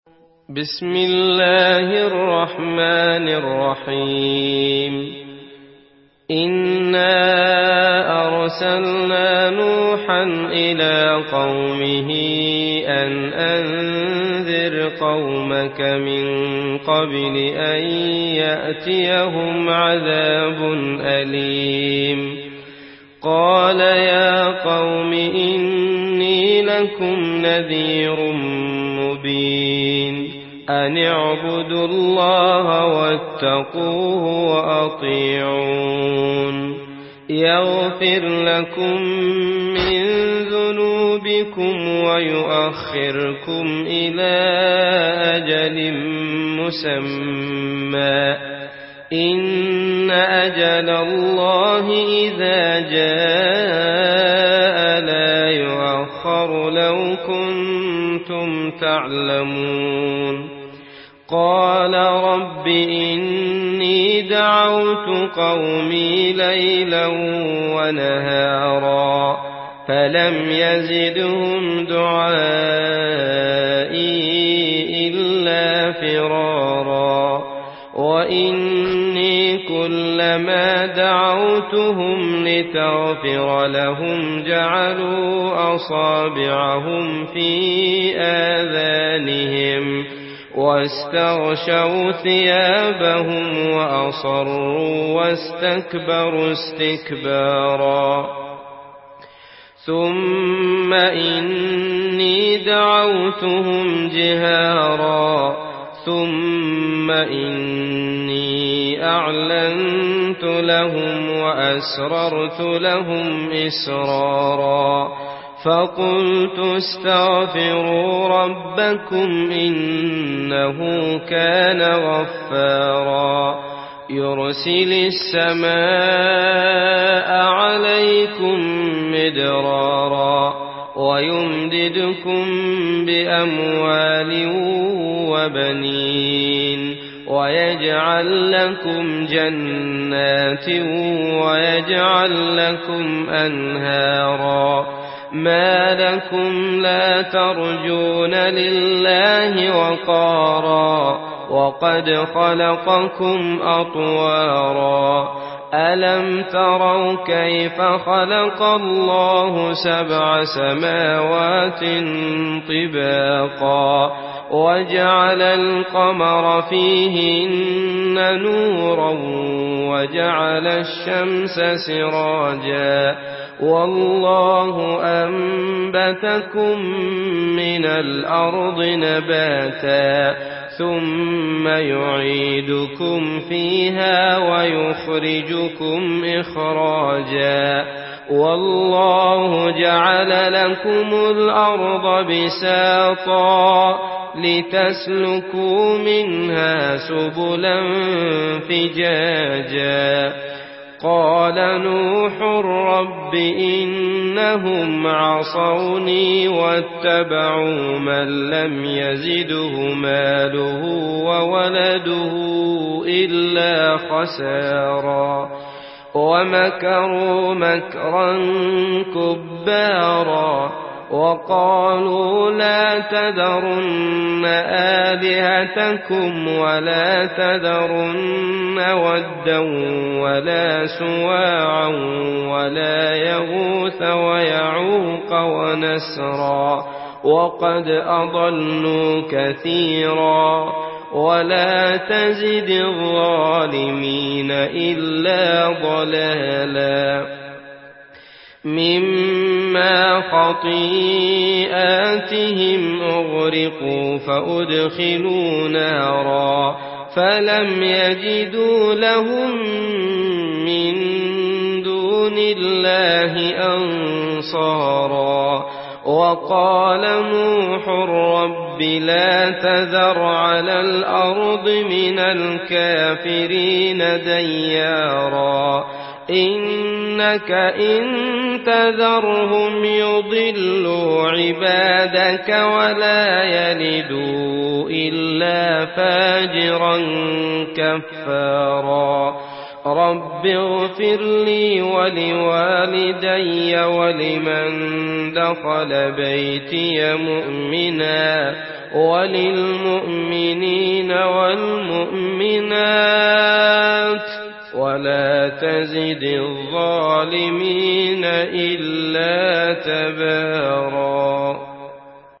بسم الله الرحمن الرحيم إنا أرسلنا نوحا إلى قومه أن أنذر قومك من قبل أن يأتيهم عذاب أليم قال يا قوم إني لكم نذير مبين أن اعبدوا الله واتقوه وأطيعون يغفر لكم من ذنوبكم ويؤخركم إلى أجل مسمى إن أجل الله إذا جاء لا يؤخر لو كنتم تعلمون قال رب إني دعوت قومي ليلا ونهارا فلم يزدهم دعائي إلا فرارا وإني كلما دعوتهم لتغفر لهم جعلوا أصابعهم في آذانهم واستغشوا ثيابهم وأصروا واستكبروا استكبارا ثم إني دعوتهم جهارا ثم إني أعلنت لهم وأسررت لهم إسرارا فقلت استغفروا ربكم إنه كان غفارا يرسل السماء عليكم مدرارا ويمددكم بأموال وبنين ويجعل لكم جنات ويجعل لكم أنهارا ما لكم لا ترجون لله وقارا وقد خلقكم أطوارا ألم تروا كيف خلق الله 7 سماوات طباقا وجعل القمر فيهن نورا وجعل الشمس سراجا والله أنبتكم من الأرض نباتا ثم يعيدكم فيها ويخرجكم إخراجا والله جعل لكم الأرض بساطا لتسلكوا منها سبلا فجاجا قال نوح رب إنهم عصوني واتبعوا من لم يزده ماله وولده إلا خسارا ومكروا مكرا كبارا وقالوا لا تذرن آلهتكم ولا تذرن ودا ولا سواعا ولا يغوث ويعوق ونسرا وقد أضلوا كثيرا ولا تزد الظالمين إلا ضلالا مما خطيئاتهم أغرقوا فأدخلوا نارا فلم يجدوا لهم من دون الله أنصارا وقال نوح رب لا تذر على الأرض من الكافرين ديارا إنك إن تذرهم يضلوا عبادك ولا يلدوا إلا فاجرا كفارا رب اغفر لي ولوالدي ولمن دخل بيتي مؤمنا وللمؤمنين والمؤمنات ولا تزد الظالمين إلا تباراً.